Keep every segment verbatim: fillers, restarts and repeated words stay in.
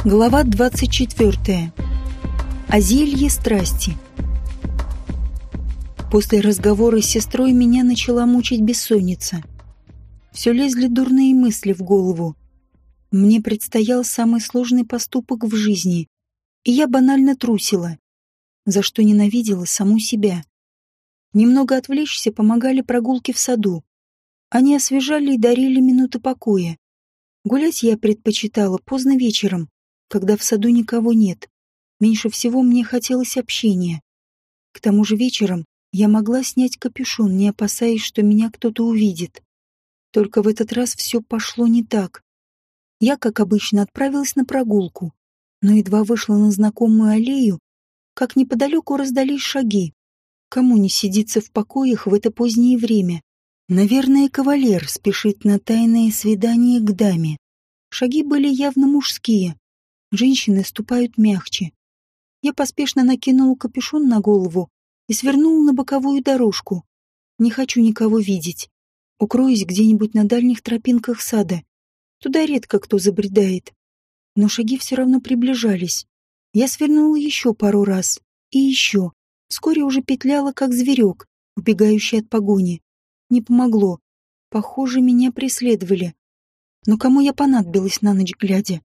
Глава двадцать четвёртая. О зелье страсти. После разговора с сестрой меня начала мучить бессонница. Все лезли дурные мысли в голову. Мне предстоял самый сложный поступок в жизни, и я банально трусила, за что ненавидела саму себя. Немного отвлечься помогали прогулки в саду. Они освежали и дарили минуты покоя. Гулять я предпочитала поздно вечером, когда в саду никого нет. Меньше всего мне хотелось общения. К тому же вечером я могла снять капюшон, не опасаясь, что меня кто-то увидит. Только в этот раз все пошло не так. Я, как обычно, отправилась на прогулку, но едва вышла на знакомую аллею, как неподалеку раздались шаги. Кому не сидится в покоях в это позднее время? Наверное, кавалер спешит на тайное свидание к даме. Шаги были явно мужские. Женщины ступают мягче. Я поспешно накинула капюшон на голову и свернула на боковую дорожку. Не хочу никого видеть. Укроюсь где-нибудь на дальних тропинках сада. Туда редко кто забредает. Но шаги все равно приближались. Я свернула еще пару раз. И еще. Вскоре уже петляла, как зверек, убегающий от погони. Не помогло. Похоже, меня преследовали. Но кому я понадобилась на ночь глядя?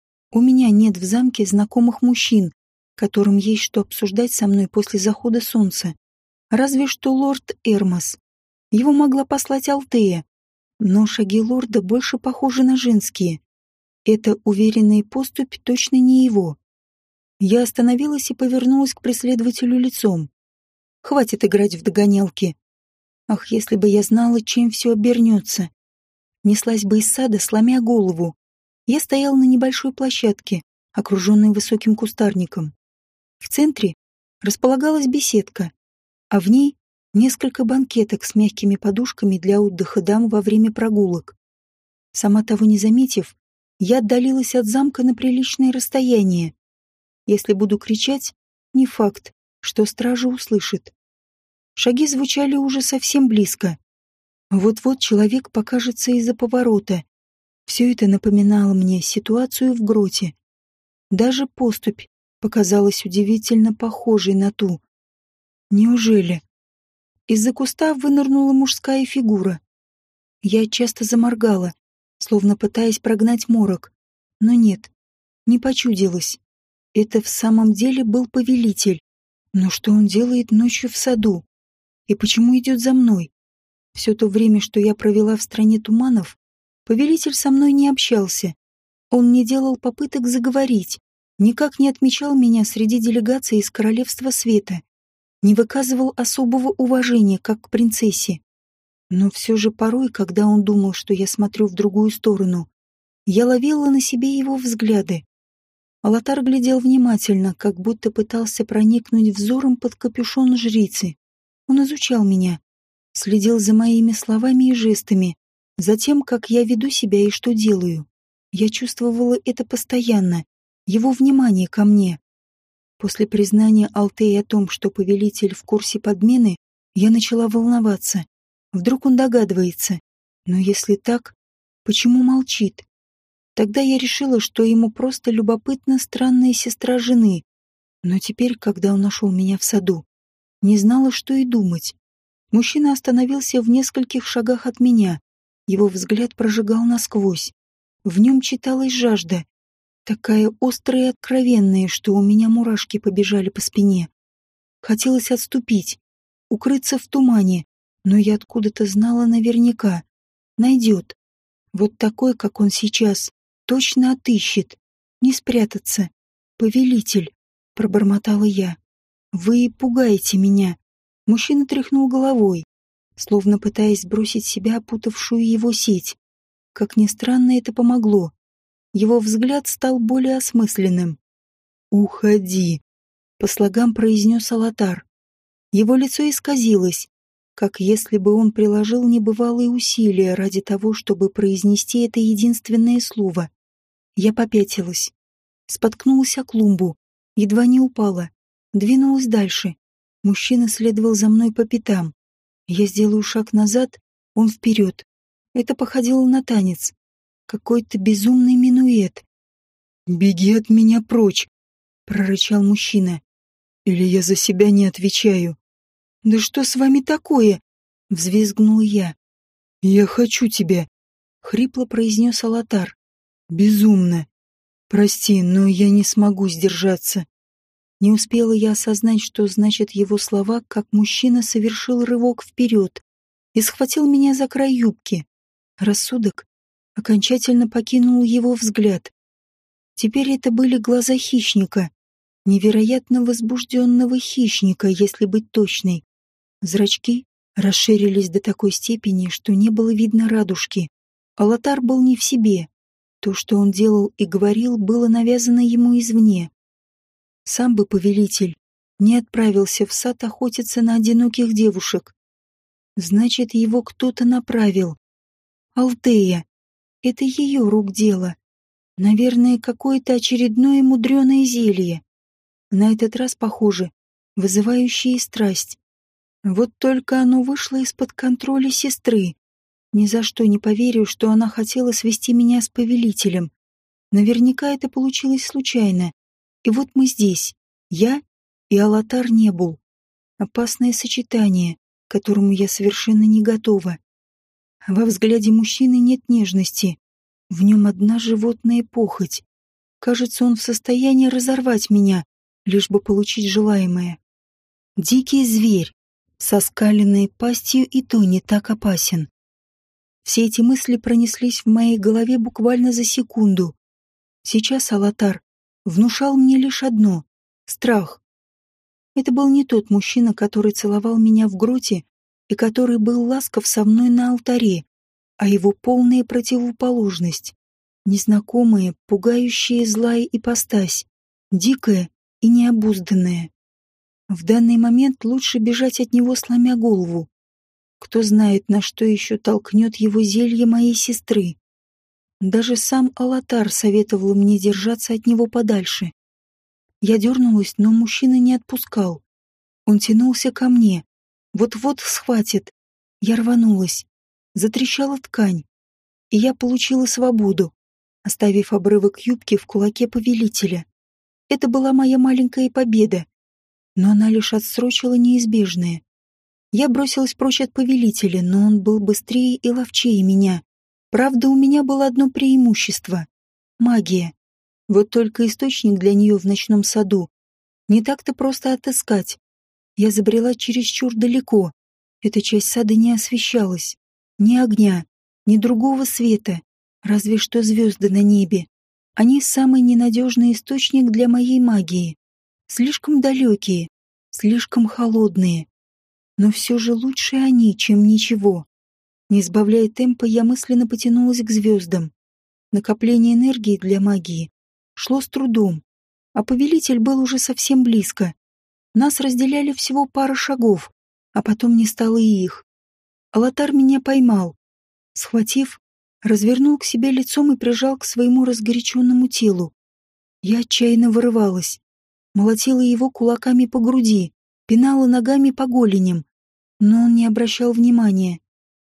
У меня нет в замке знакомых мужчин, которым есть что обсуждать со мной после захода солнца. Разве что лорд Эрмос. Его могла послать Алтея. Но шаги лорда больше похожи на женские. Эта уверенная поступь точно не его. Я остановилась и повернулась к преследователю лицом. Хватит играть в догонялки. Ах, если бы я знала, чем все обернется. Неслась бы из сада, сломя голову. Я стояла на небольшой площадке, окруженной высоким кустарником. В центре располагалась беседка, а в ней несколько банкеток с мягкими подушками для отдыха дам во время прогулок. Сама того не заметив, я отдалилась от замка на приличное расстояние. Если буду кричать, не факт, что стража услышит. Шаги звучали уже совсем близко. Вот-вот человек покажется из-за поворота. Все это напоминало мне ситуацию в гроте. Даже поступь показалась удивительно похожей на ту. Неужели? Из-за куста вынырнула мужская фигура. Я часто заморгала, словно пытаясь прогнать морок. Но нет, не почудилось. Это в самом деле был повелитель. Но что он делает ночью в саду? И почему идет за мной? Все то время, что я провела в стране туманов, повелитель со мной не общался. Он не делал попыток заговорить, никак не отмечал меня среди делегаций из Королевства Света, не выказывал особого уважения, как к принцессе. Но все же порой, когда он думал, что я смотрю в другую сторону, я ловила на себе его взгляды. Алатар глядел внимательно, как будто пытался проникнуть взором под капюшон жрицы. Он изучал меня, следил за моими словами и жестами, за тем, как я веду себя и что делаю. Я чувствовала это постоянно, его внимание ко мне. После признания Алтея о том, что повелитель в курсе подмены, я начала волноваться. Вдруг он догадывается. Но если так, почему молчит? Тогда я решила, что ему просто любопытна странная сестра жены. Но теперь, когда он нашел меня в саду, не знала, что и думать. Мужчина остановился в нескольких шагах от меня. Его взгляд прожигал насквозь. В нем читалась жажда, такая острая и откровенная, что у меня мурашки побежали по спине. Хотелось отступить, укрыться в тумане, но я откуда-то знала наверняка. Найдет. Вот такой, как он сейчас, точно отыщет. Не спрятаться. «Повелитель», — пробормотала я, — «вы пугаете меня». Мужчина тряхнул головой, словно пытаясь сбросить с себя опутавшую его сеть. Как ни странно, это помогло. Его взгляд стал более осмысленным. «Уходи», — по слогам произнес Алатар. Его лицо исказилось, как если бы он приложил небывалые усилия ради того, чтобы произнести это единственное слово. Я попятилась, споткнулась о клумбу, едва не упала, двинулась дальше. Мужчина следовал за мной по пятам. Я сделаю шаг назад, он вперед. Это походило на танец. Какой-то безумный минуэт. «Беги от меня прочь!» — прорычал мужчина. «Или я за себя не отвечаю». «Да что с вами такое?» — взвизгнул я. «Я хочу тебя!» — хрипло произнес Алатар. «Безумно! Прости, но я не смогу сдержаться». Не успела я осознать, что значат его слова, как мужчина совершил рывок вперед и схватил меня за край юбки. Рассудок окончательно покинул его взгляд. Теперь это были глаза хищника, невероятно возбужденного хищника, если быть точной. Зрачки расширились до такой степени, что не было видно радужки. Алатар был не в себе. То, что он делал и говорил, было навязано ему извне. Сам бы повелитель не отправился в сад охотиться на одиноких девушек. Значит, его кто-то направил. Алтея. Это ее рук дело. Наверное, какое-то очередное мудреное зелье. На этот раз, похоже, вызывающее страсть. Вот только оно вышло из-под контроля сестры. Ни за что не поверю, что она хотела свести меня с повелителем. Наверняка это получилось случайно. И вот мы здесь. Я и Алатар Небул. Опасное сочетание, к которому я совершенно не готова. Во взгляде мужчины нет нежности. В нем одна животная похоть. Кажется, он в состоянии разорвать меня, лишь бы получить желаемое. Дикий зверь, со скаленной пастью, и то не так опасен. Все эти мысли пронеслись в моей голове буквально за секунду. Сейчас Алатар внушал мне лишь одно — страх. Это был не тот мужчина, который целовал меня в гроте и который был ласков со мной на алтаре, а его полная противоположность. Незнакомая, пугающая злая ипостась, дикая и необузданная. В данный момент лучше бежать от него, сломя голову. Кто знает, на что еще толкнет его зелье моей сестры. Даже сам Алатар советовал мне держаться от него подальше. Я дернулась, но мужчина не отпускал. Он тянулся ко мне. Вот-вот схватит. Я рванулась. Затрещала ткань. И я получила свободу, оставив обрывок юбки в кулаке повелителя. Это была моя маленькая победа. Но она лишь отсрочила неизбежное. Я бросилась прочь от повелителя, но он был быстрее и ловчее меня. Правда, у меня было одно преимущество — магия. Вот только источник для нее в ночном саду не так-то просто отыскать. Я забрела чересчур далеко. Эта часть сада не освещалась. Ни огня, ни другого света, разве что звезды на небе. Они самый ненадежный источник для моей магии. Слишком далекие, слишком холодные. Но все же лучше они, чем ничего. Не сбавляя темпа, я мысленно потянулась к звездам. Накопление энергии для магии шло с трудом, а повелитель был уже совсем близко. Нас разделяли всего пара шагов, а потом не стало и их. Алатар меня поймал. Схватив, развернул к себе лицом и прижал к своему разгоряченному телу. Я отчаянно вырывалась, молотила его кулаками по груди, пинала ногами по голеням, но он не обращал внимания.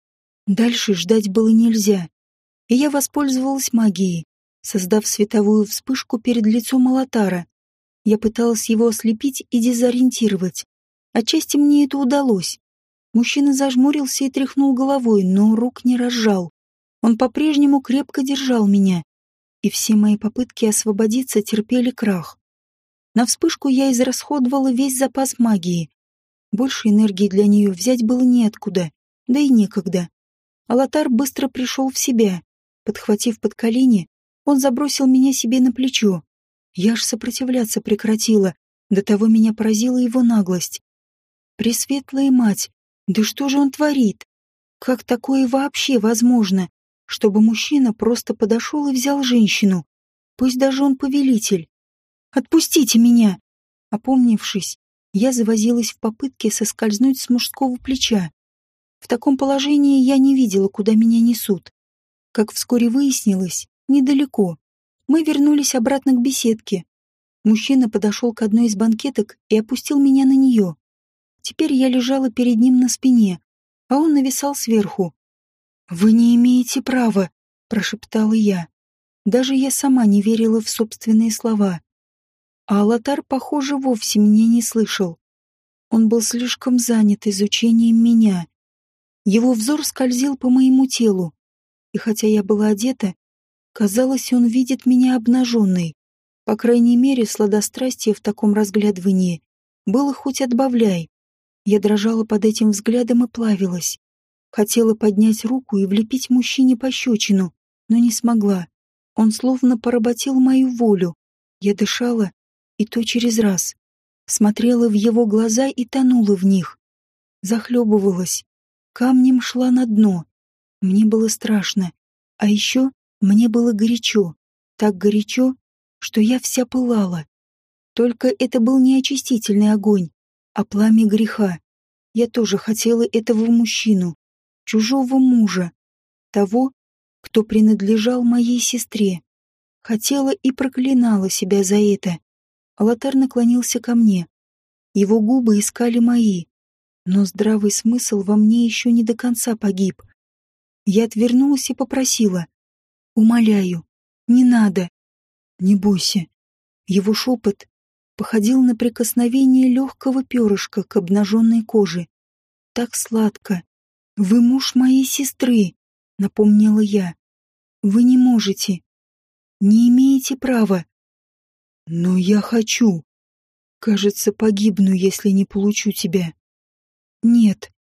Дальше ждать было нельзя, и я воспользовалась магией, создав световую вспышку перед лицом Алатара. Я пыталась его ослепить и дезориентировать. Отчасти мне это удалось. Мужчина зажмурился и тряхнул головой, но рук не разжал. Он по-прежнему крепко держал меня, и все мои попытки освободиться терпели крах. На вспышку я израсходовала весь запас магии. Больше энергии для нее взять было неоткуда, да и некогда. Алатар быстро пришел в себя. Подхватив под колени, он забросил меня себе на плечо. Я аж сопротивляться прекратила, до того меня поразила его наглость. Пресветлая мать, да что же он творит? Как такое вообще возможно, чтобы мужчина просто подошел и взял женщину? Пусть даже он повелитель. «Отпустите меня!» Опомнившись, я завозилась в попытке соскользнуть с мужского плеча. В таком положении я не видела, куда меня несут. Как вскоре выяснилось, недалеко. Мы вернулись обратно к беседке. Мужчина подошел к одной из банкеток и опустил меня на нее. Теперь я лежала перед ним на спине, а он нависал сверху. «Вы не имеете права», — прошептала я. Даже я сама не верила в собственные слова. А Алатар, похоже, вовсе меня не слышал. Он был слишком занят изучением меня. Его взор скользил по моему телу, и хотя я была одета, казалось, он видит меня обнаженной. По крайней мере, сладострастие в таком разглядывании было хоть отбавляй. Я дрожала под этим взглядом и плавилась. Хотела поднять руку и влепить мужчине пощечину, но не смогла. Он словно поработил мою волю. Я дышала, и то через раз. Смотрела в его глаза и тонула в них. Захлебывалась. Камнем шла на дно. Мне было страшно. А еще мне было горячо. Так горячо, что я вся пылала. Только это был не очистительный огонь, а пламя греха. Я тоже хотела этого мужчину, чужого мужа, того, кто принадлежал моей сестре. Хотела и проклинала себя за это. Алатар наклонился ко мне. Его губы искали мои, но здравый смысл во мне еще не до конца погиб. Я отвернулась и попросила: «Умоляю, не надо, не бойся». Его шепот походил на прикосновение легкого перышка к обнаженной коже. Так сладко. «Вы муж моей сестры», — напомнила я. «Вы не можете, не имеете права». «Но я хочу. Кажется, погибну, если не получу тебя». «Нет».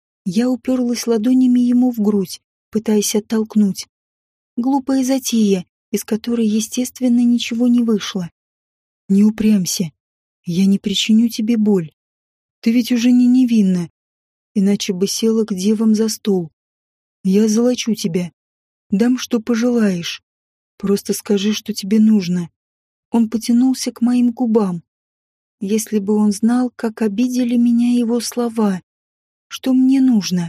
Я уперлась ладонями ему в грудь, пытаясь оттолкнуть. Глупая затея, из которой, естественно, ничего не вышло. «Не упрямься. Я не причиню тебе боль. Ты ведь уже не невинна, иначе бы села к девам за стол. Я золочу тебя. Дам, что пожелаешь. Просто скажи, что тебе нужно». Он потянулся к моим губам. Если бы он знал, как обидели меня его слова. Что мне нужно?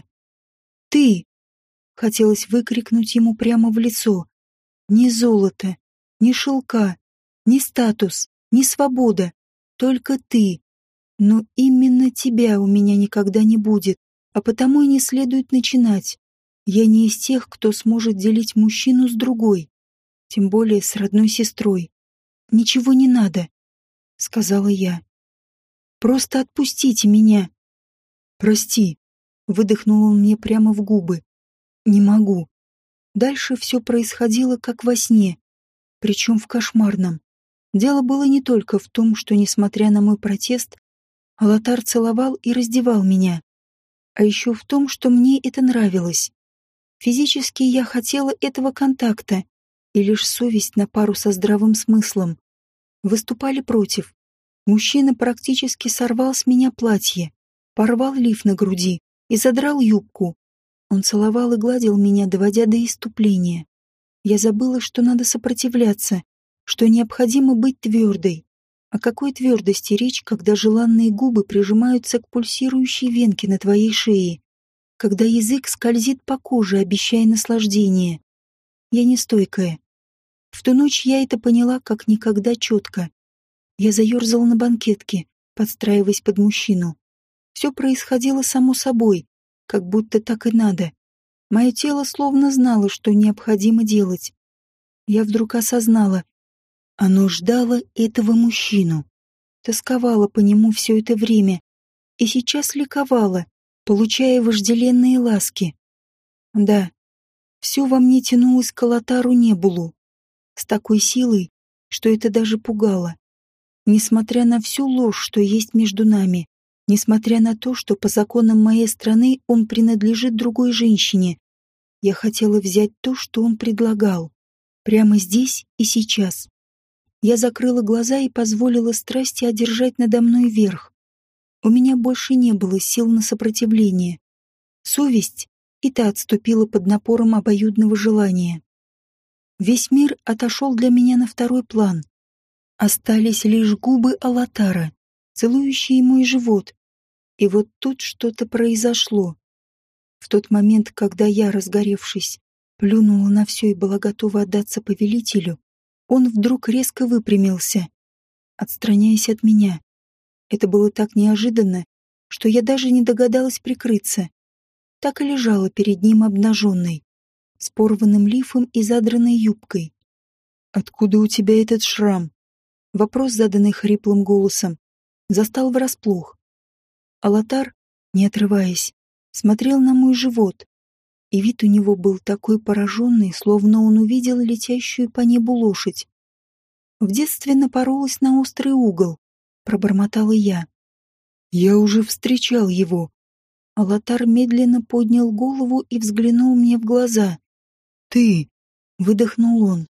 «Ты!» Хотелось выкрикнуть ему прямо в лицо. «Ни золото, ни шелка, ни статус, ни свобода. Только ты. Но именно тебя у меня никогда не будет, а потому и не следует начинать. Я не из тех, кто сможет делить мужчину с другой, тем более с родной сестрой. Ничего не надо», — сказала я. «Просто отпустите меня». «Прости», — выдохнул он мне прямо в губы. «Не могу». Дальше все происходило как во сне, причем в кошмарном. Дело было не только в том, что, несмотря на мой протест, Алатар целовал и раздевал меня, а еще в том, что мне это нравилось. Физически я хотела этого контакта, и лишь совесть на пару со здравым смыслом выступали против. Мужчина практически сорвал с меня платье, порвал лиф на груди и задрал юбку. Он целовал и гладил меня, доводя до исступления. Я забыла, что надо сопротивляться, что необходимо быть твердой. О какой твердости речь, когда желанные губы прижимаются к пульсирующей венке на твоей шее, когда язык скользит по коже, обещая наслаждение? Я нестойкая. В ту ночь я это поняла как никогда четко. Я заерзала на банкетке, подстраиваясь под мужчину. Все происходило само собой, как будто так и надо. Мое тело словно знало, что необходимо делать. Я вдруг осознала, оно ждало этого мужчину, тосковало по нему все это время и сейчас ликовало, получая вожделенные ласки. Да, все во мне тянулось к Алатару Небулу, с такой силой, что это даже пугало. Несмотря на всю ложь, что есть между нами, несмотря на то, что по законам моей страны он принадлежит другой женщине, я хотела взять то, что он предлагал, прямо здесь и сейчас. Я закрыла глаза и позволила страсти одержать надо мной верх. У меня больше не было сил на сопротивление. Совесть и та отступила под напором обоюдного желания. Весь мир отошел для меня на второй план. Остались лишь губы Алатара, целующие мой живот. И вот тут что-то произошло. В тот момент, когда я, разгоревшись, плюнула на все и была готова отдаться повелителю, он вдруг резко выпрямился, отстраняясь от меня. Это было так неожиданно, что я даже не догадалась прикрыться. Так и лежала перед ним обнаженной, с порванным лифом и задранной юбкой. «Откуда у тебя этот шрам?» Вопрос, заданный хриплым голосом, застал врасплох. Алатар, не отрываясь, смотрел на мой живот, и вид у него был такой пораженный, словно он увидел летящую по небу лошадь. В детстве напоролась на острый угол, пробормотала я. Я уже встречал его. Алатар медленно поднял голову и взглянул мне в глаза. «Ты!» — выдохнул он.